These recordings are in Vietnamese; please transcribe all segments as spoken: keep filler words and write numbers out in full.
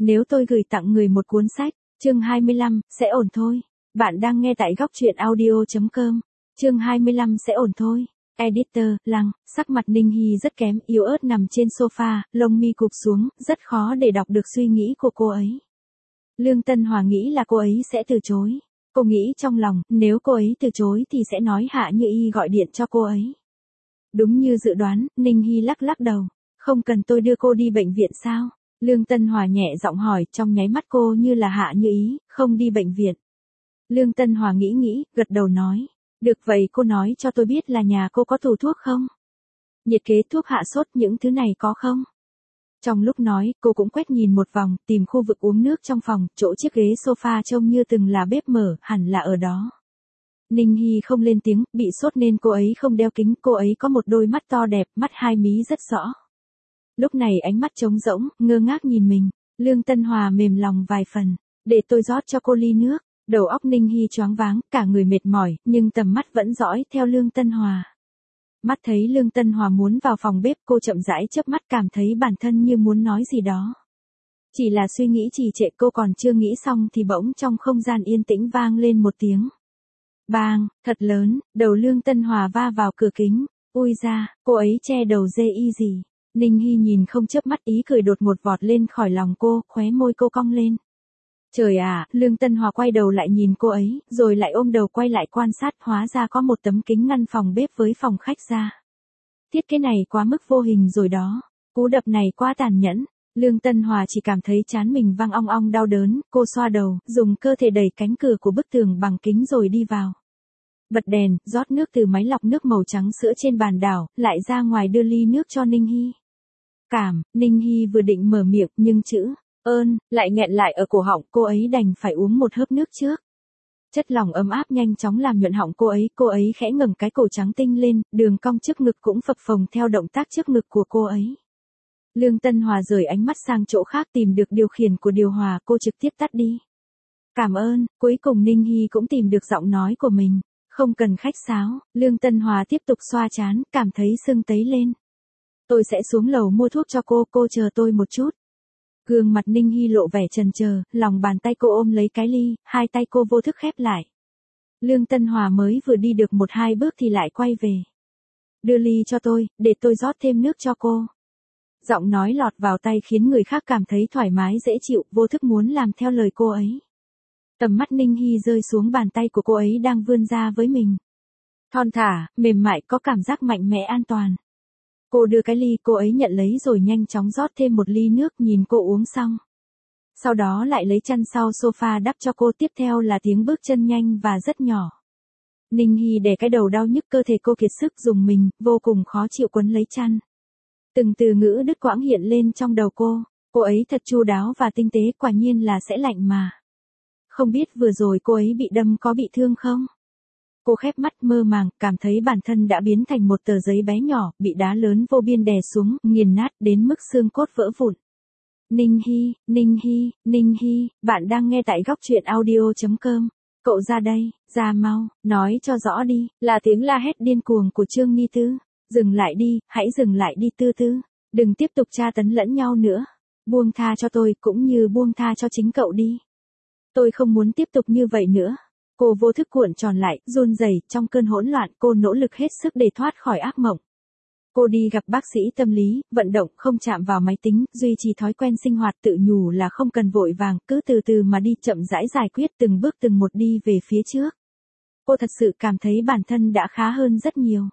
Nếu tôi gửi tặng người một cuốn sách, chương hai mươi lăm, sẽ ổn thôi. Bạn đang nghe tại góc truyện audio chấm com. Chương hai mươi lăm sẽ ổn thôi. Editor, Lăng, sắc mặt Ninh Hy rất kém, yếu ớt nằm trên sofa, lông mi cụp xuống, rất khó để đọc được suy nghĩ của cô ấy. Lương Tân Hòa nghĩ là cô ấy sẽ từ chối. Cô nghĩ trong lòng, nếu cô ấy từ chối thì sẽ nói Hạ Như Y gọi điện cho cô ấy. Đúng như dự đoán, Ninh Hy lắc lắc đầu. Không cần tôi đưa cô đi bệnh viện sao? Lương Tân Hòa nhẹ giọng hỏi, trong nháy mắt cô như là Hạ Như Ý, không đi bệnh viện. Lương Tân Hòa nghĩ nghĩ, gật đầu nói. Được vậy cô nói cho tôi biết là nhà cô có tủ thuốc không? Nhiệt kế thuốc hạ sốt những thứ này có không? Trong lúc nói, cô cũng quét nhìn một vòng, tìm khu vực uống nước trong phòng, chỗ chiếc ghế sofa trông như từng là bếp mở, hẳn là ở đó. Ninh Hy không lên tiếng, bị sốt nên cô ấy không đeo kính, cô ấy có một đôi mắt to đẹp, mắt hai mí rất rõ. Lúc này ánh mắt trống rỗng, ngơ ngác nhìn mình, Lương Tân Hòa mềm lòng vài phần, để tôi rót cho cô ly nước. Đầu óc Ninh Hy choáng váng, cả người mệt mỏi, nhưng tầm mắt vẫn dõi theo Lương Tân Hòa. Mắt thấy Lương Tân Hòa muốn vào phòng bếp, cô chậm rãi chớp mắt, cảm thấy bản thân như muốn nói gì đó. Chỉ là suy nghĩ trì trệ, cô còn chưa nghĩ xong thì bỗng trong không gian yên tĩnh vang lên một tiếng. Bang, thật lớn, đầu Lương Tân Hòa va vào cửa kính. Ui da, cô ấy che đầu dê y gì. Ninh Hy nhìn không chớp mắt, ý cười đột ngột vọt lên khỏi lòng cô, khóe môi cô cong lên. Trời à, Lương Tân Hòa quay đầu lại nhìn cô ấy, rồi lại ôm đầu quay lại quan sát, hóa ra có một tấm kính ngăn phòng bếp với phòng khách ra. Thiết kế này quá mức vô hình rồi đó, cú đập này quá tàn nhẫn. Lương Tân Hòa chỉ cảm thấy trán mình vang ong ong đau đớn, cô xoa đầu, dùng cơ thể đẩy cánh cửa của bức tường bằng kính rồi đi vào. Bật đèn, rót nước từ máy lọc nước màu trắng sữa trên bàn đảo, lại ra ngoài đưa ly nước cho Ninh Hy. Cảm, Ninh Hy vừa định mở miệng, nhưng chữ ơn lại nghẹn lại ở cổ họng, cô ấy đành phải uống một hớp nước trước. Chất lỏng ấm áp nhanh chóng làm nhuận họng cô ấy, cô ấy khẽ ngẩng cái cổ trắng tinh lên, đường cong trước ngực cũng phập phồng theo động tác trước ngực của cô ấy. Lương Tân Hòa rời ánh mắt sang chỗ khác, tìm được điều khiển của điều hòa, cô trực tiếp tắt đi. Cảm ơn, cuối cùng Ninh Hy cũng tìm được giọng nói của mình. Không cần khách sáo, Lương Tân Hòa tiếp tục xoa trán, cảm thấy sưng tấy lên. Tôi sẽ xuống lầu mua thuốc cho cô, cô chờ tôi một chút. Gương mặt Ninh Hy lộ vẻ chần chờ, lòng bàn tay cô ôm lấy cái ly, hai tay cô vô thức khép lại. Lương Tân Hòa mới vừa đi được một hai bước thì lại quay về. Đưa ly cho tôi, để tôi rót thêm nước cho cô. Giọng nói lọt vào tay khiến người khác cảm thấy thoải mái dễ chịu, vô thức muốn làm theo lời cô ấy. Tầm mắt Ninh Hy rơi xuống bàn tay của cô ấy đang vươn ra với mình. Thon thả, mềm mại, có cảm giác mạnh mẽ an toàn. Cô đưa cái ly, cô ấy nhận lấy rồi nhanh chóng rót thêm một ly nước, nhìn cô uống xong. Sau đó lại lấy chăn sau sofa đắp cho cô, tiếp theo là tiếng bước chân nhanh và rất nhỏ. Ninh Hy đè cái đầu đau nhức, cơ thể cô kiệt sức dùng mình, vô cùng khó chịu quấn lấy chăn. Từng từ ngữ đứt quãng hiện lên trong đầu cô, cô ấy thật chu đáo và tinh tế, quả nhiên là sẽ lạnh mà. Không biết vừa rồi cô ấy bị đâm có bị thương không? Cô khép mắt mơ màng, cảm thấy bản thân đã biến thành một tờ giấy bé nhỏ, bị đá lớn vô biên đè xuống, nghiền nát đến mức xương cốt vỡ vụn. Ninh Hy, Ninh Hy, Ninh Hy, bạn đang nghe tại góc truyện audio chấm com. Cậu ra đây, ra mau, nói cho rõ đi, là tiếng la hét điên cuồng của Trương Ni Tư. Dừng lại đi, hãy dừng lại đi Tư Tư. Đừng tiếp tục tra tấn lẫn nhau nữa. Buông tha cho tôi, cũng như buông tha cho chính cậu đi. Tôi không muốn tiếp tục như vậy nữa. Cô vô thức cuộn tròn lại, run rẩy, trong cơn hỗn loạn, cô nỗ lực hết sức để thoát khỏi ác mộng. Cô đi gặp bác sĩ tâm lý, vận động, không chạm vào máy tính, duy trì thói quen sinh hoạt, tự nhủ là không cần vội vàng, cứ từ từ mà đi, chậm rãi giải quyết, từng bước từng một đi về phía trước. Cô thật sự cảm thấy bản thân đã khá hơn rất nhiều.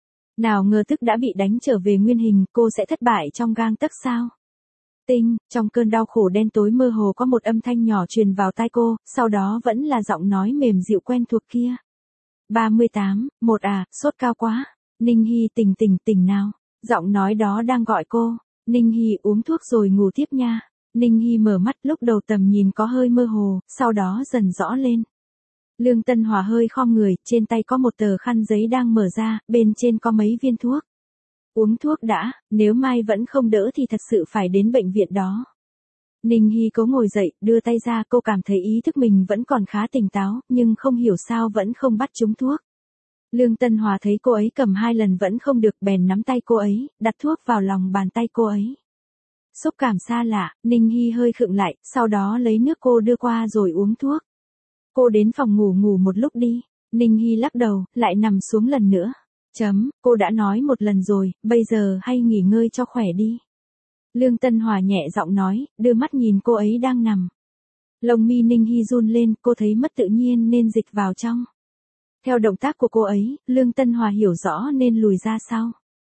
Nào ngờ tức đã bị đánh trở về nguyên hình, cô sẽ thất bại trong gang tấc sao? Tinh, trong cơn đau khổ đen tối mơ hồ có một âm thanh nhỏ truyền vào tai cô, sau đó vẫn là giọng nói mềm dịu quen thuộc kia. ba mươi tám, một à, sốt cao quá. Ninh Hy tỉnh tỉnh tỉnh nào. Giọng nói đó đang gọi cô. Ninh Hy uống thuốc rồi ngủ tiếp nha. Ninh Hy mở mắt, lúc đầu tầm nhìn có hơi mơ hồ, sau đó dần rõ lên. Lương Tân Hòa hơi khom người, trên tay có một tờ khăn giấy đang mở ra, bên trên có mấy viên thuốc. Uống thuốc đã, nếu mai vẫn không đỡ thì thật sự phải đến bệnh viện đó. Ninh Hy cố ngồi dậy, đưa tay ra, cô cảm thấy ý thức mình vẫn còn khá tỉnh táo, nhưng không hiểu sao vẫn không bắt trúng thuốc. Lương Tân Hòa thấy cô ấy cầm hai lần vẫn không được, bèn nắm tay cô ấy, đặt thuốc vào lòng bàn tay cô ấy. Xúc cảm xa lạ, Ninh Hy hơi khựng lại, sau đó lấy nước cô đưa qua rồi uống thuốc. Cô đến phòng ngủ ngủ một lúc đi. Ninh Hy lắc đầu, lại nằm xuống lần nữa. Chấm, cô đã nói một lần rồi, bây giờ hay nghỉ ngơi cho khỏe đi. Lương Tân Hòa nhẹ giọng nói, đưa mắt nhìn cô ấy đang nằm. Lông mi Ninh Hy run lên, cô thấy mất tự nhiên nên dịch vào trong. Theo động tác của cô ấy, Lương Tân Hòa hiểu rõ nên lùi ra sau.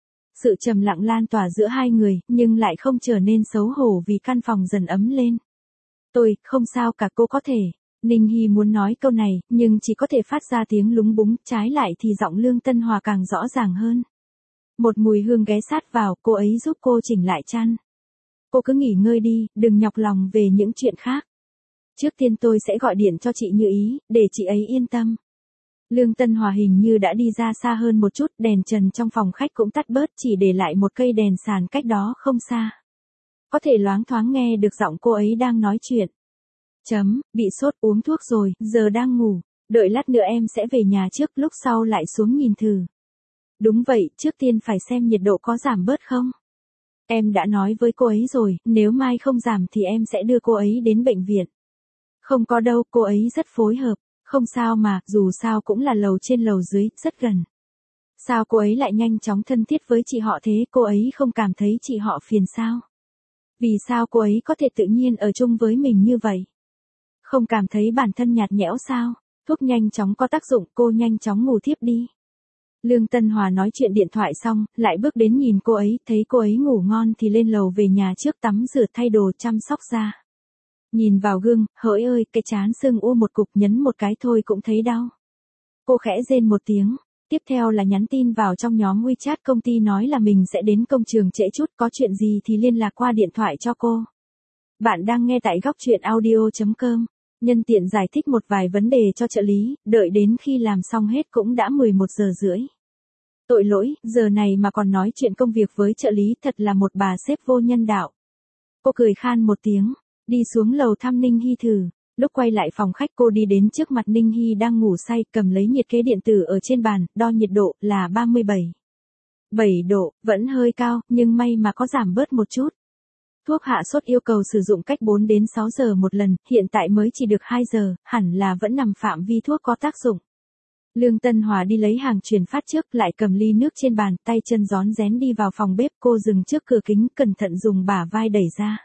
Sự trầm lặng lan tỏa giữa hai người, nhưng lại không trở nên xấu hổ vì căn phòng dần ấm lên. Tôi, không sao cả, cô có thể. Ninh Hy muốn nói câu này, nhưng chỉ có thể phát ra tiếng lúng búng, trái lại thì giọng Lương Tân Hòa càng rõ ràng hơn. Một mùi hương ghé sát vào, cô ấy giúp cô chỉnh lại chăn. Cô cứ nghỉ ngơi đi, đừng nhọc lòng về những chuyện khác. Trước tiên tôi sẽ gọi điện cho chị Như Ý, để chị ấy yên tâm. Lương Tân Hòa hình như đã đi ra xa hơn một chút, đèn trần trong phòng khách cũng tắt bớt, chỉ để lại một cây đèn sàn cách đó không xa. Có thể loáng thoáng nghe được giọng cô ấy đang nói chuyện. Chấm, bị sốt uống thuốc rồi, giờ đang ngủ. Đợi lát nữa em sẽ về nhà trước, lúc sau lại xuống nhìn thử. Đúng vậy, trước tiên phải xem nhiệt độ có giảm bớt không. Em đã nói với cô ấy rồi, nếu mai không giảm thì em sẽ đưa cô ấy đến bệnh viện. Không có đâu, cô ấy rất phối hợp. Không sao mà, dù sao cũng là lầu trên lầu dưới, rất gần. Sao cô ấy lại nhanh chóng thân thiết với chị họ thế, cô ấy không cảm thấy chị họ phiền sao? Vì sao cô ấy có thể tự nhiên ở chung với mình như vậy? Không cảm thấy bản thân nhạt nhẽo sao? Thuốc nhanh chóng có tác dụng, cô nhanh chóng ngủ thiếp đi. Lương Tân Hòa nói chuyện điện thoại xong, lại bước đến nhìn cô ấy, thấy cô ấy ngủ ngon thì lên lầu về nhà trước tắm rửa thay đồ chăm sóc da. Nhìn vào gương, hỡi ơi, cái trán sưng u một cục, nhấn một cái thôi cũng thấy đau. Cô khẽ rên một tiếng, tiếp theo là nhắn tin vào trong nhóm WeChat công ty nói là mình sẽ đến công trường trễ chút, có chuyện gì thì liên lạc qua điện thoại cho cô. Bạn đang nghe tại góc truyện audio chấm com. Nhân tiện giải thích một vài vấn đề cho trợ lý, đợi đến khi làm xong hết cũng đã mười một giờ rưỡi. Tội lỗi, giờ này mà còn nói chuyện công việc với trợ lý, thật là một bà sếp vô nhân đạo. Cô cười khan một tiếng, đi xuống lầu thăm Ninh Hy thử. Lúc quay lại phòng khách cô đi đến trước mặt Ninh Hy đang ngủ say, cầm lấy nhiệt kế điện tử ở trên bàn, đo nhiệt độ là ba mươi bảy. bảy độ, vẫn hơi cao, nhưng may mà có giảm bớt một chút. Thuốc hạ sốt yêu cầu sử dụng cách bốn đến sáu giờ một lần, hiện tại mới chỉ được hai giờ, hẳn là vẫn nằm phạm vi thuốc có tác dụng. Lương Tân Hòa đi lấy hàng truyền phát trước, lại cầm ly nước trên bàn, tay chân rón rén đi vào phòng bếp, cô dừng trước cửa kính, cẩn thận dùng bả vai đẩy ra.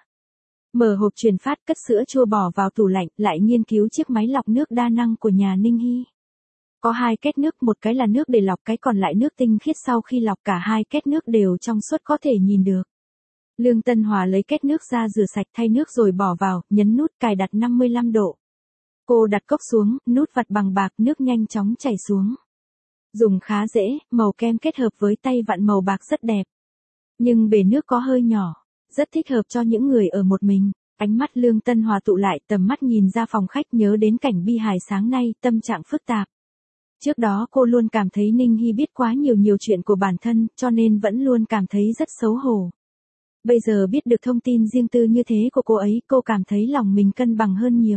Mở hộp truyền phát, cất sữa chua bỏ vào tủ lạnh, lại nghiên cứu chiếc máy lọc nước đa năng của nhà Ninh Hy. Có hai két nước, một cái là nước để lọc, cái còn lại nước tinh khiết, sau khi lọc cả hai két nước đều trong suốt có thể nhìn được. Lương Tân Hòa lấy két nước ra rửa sạch thay nước rồi bỏ vào, nhấn nút cài đặt năm mươi lăm độ. Cô đặt cốc xuống, nút vặt bằng bạc, nước nhanh chóng chảy xuống. Dùng khá dễ, màu kem kết hợp với tay vặn màu bạc rất đẹp. Nhưng bể nước có hơi nhỏ, rất thích hợp cho những người ở một mình. Ánh mắt Lương Tân Hòa tụ lại, tầm mắt nhìn ra phòng khách, nhớ đến cảnh bi hài sáng nay, tâm trạng phức tạp. Trước đó cô luôn cảm thấy Ninh Hy biết quá nhiều nhiều chuyện của bản thân, cho nên vẫn luôn cảm thấy rất xấu hổ. Bây giờ biết được thông tin riêng tư như thế của cô ấy, cô cảm thấy lòng mình cân bằng hơn nhiều.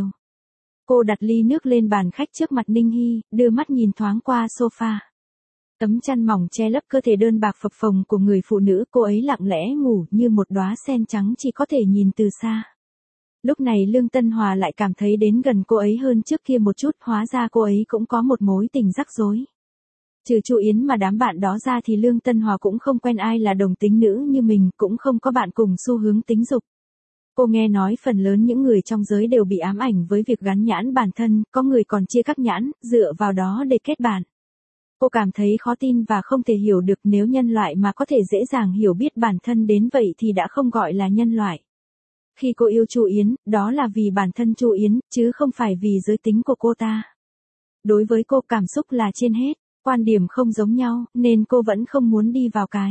Cô đặt ly nước lên bàn khách trước mặt Ninh Hy, đưa mắt nhìn thoáng qua sofa. Tấm chăn mỏng che lấp cơ thể đơn bạc phập phồng của người phụ nữ, cô ấy lặng lẽ ngủ như một đóa sen trắng chỉ có thể nhìn từ xa. Lúc này Lương Tân Hòa lại cảm thấy đến gần cô ấy hơn trước kia một chút, hóa ra cô ấy cũng có một mối tình rắc rối. Trừ Chu Yến mà đám bạn đó ra thì Lương Tân Hòa cũng không quen ai là đồng tính nữ như mình, cũng không có bạn cùng xu hướng tính dục. Cô nghe nói phần lớn những người trong giới đều bị ám ảnh với việc gắn nhãn bản thân, có người còn chia các nhãn, dựa vào đó để kết bạn. Cô cảm thấy khó tin và không thể hiểu được, nếu nhân loại mà có thể dễ dàng hiểu biết bản thân đến vậy thì đã không gọi là nhân loại. Khi cô yêu Chu Yến, đó là vì bản thân Chu Yến, chứ không phải vì giới tính của cô ta. Đối với cô cảm xúc là trên hết, quan điểm không giống nhau, nên cô vẫn không muốn đi vào cái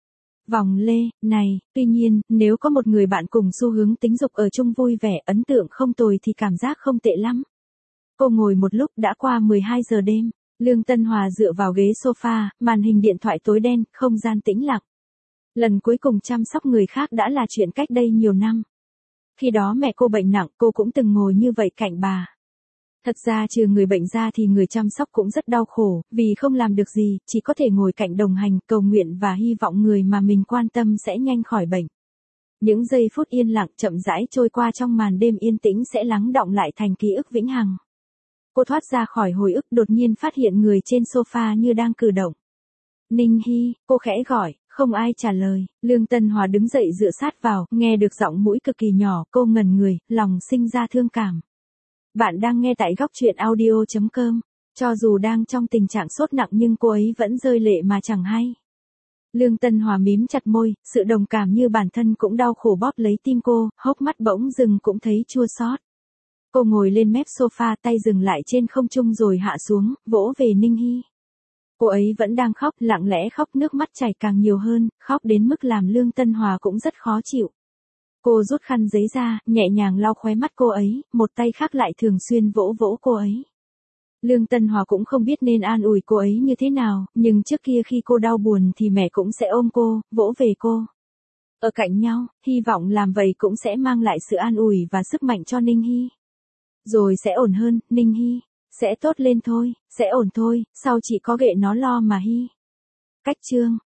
vòng lê này. Tuy nhiên, nếu có một người bạn cùng xu hướng tính dục ở chung vui vẻ, ấn tượng không tồi thì cảm giác không tệ lắm. Cô ngồi một lúc, đã qua mười hai giờ đêm. Lương Tân Hòa dựa vào ghế sofa, màn hình điện thoại tối đen, không gian tĩnh lặng. Lần cuối cùng chăm sóc người khác đã là chuyện cách đây nhiều năm. Khi đó mẹ cô bệnh nặng, cô cũng từng ngồi như vậy cạnh bà. Thật ra trừ người bệnh ra thì người chăm sóc cũng rất đau khổ, vì không làm được gì, chỉ có thể ngồi cạnh đồng hành, cầu nguyện và hy vọng người mà mình quan tâm sẽ nhanh khỏi bệnh. Những giây phút yên lặng chậm rãi trôi qua trong màn đêm yên tĩnh sẽ lắng đọng lại thành ký ức vĩnh hằng. Cô thoát ra khỏi hồi ức đột nhiên phát hiện người trên sofa như đang cử động. Ninh Hy, cô khẽ gọi, không ai trả lời. Lương Tân Hòa đứng dậy dựa sát vào, nghe được giọng mũi cực kỳ nhỏ, cô ngẩn người, lòng sinh ra thương cảm. Bạn đang nghe tại góc truyện audio chấm com. Cho dù đang trong tình trạng sốt nặng nhưng cô ấy vẫn rơi lệ mà chẳng hay. Lương Tân Hòa mím chặt môi, sự đồng cảm như bản thân cũng đau khổ bóp lấy tim cô, hốc mắt bỗng dừng cũng thấy chua xót. Cô ngồi lên mép sofa, tay dừng lại trên không trung rồi hạ xuống, vỗ về Ninh Hy. Cô ấy vẫn đang khóc, lặng lẽ khóc, nước mắt chảy càng nhiều hơn, khóc đến mức làm Lương Tân Hòa cũng rất khó chịu. Cô rút khăn giấy ra, nhẹ nhàng lau khóe mắt cô ấy, một tay khác lại thường xuyên vỗ vỗ cô ấy. Lương Tân Hòa cũng không biết nên an ủi cô ấy như thế nào, nhưng trước kia khi cô đau buồn thì mẹ cũng sẽ ôm cô, vỗ về cô. Ở cạnh nhau, hy vọng làm vậy cũng sẽ mang lại sự an ủi và sức mạnh cho Ninh Hy. Rồi sẽ ổn hơn, Ninh Hy. Sẽ tốt lên thôi, sẽ ổn thôi, sau chị có ghệ nó lo mà Hy. Cách chương.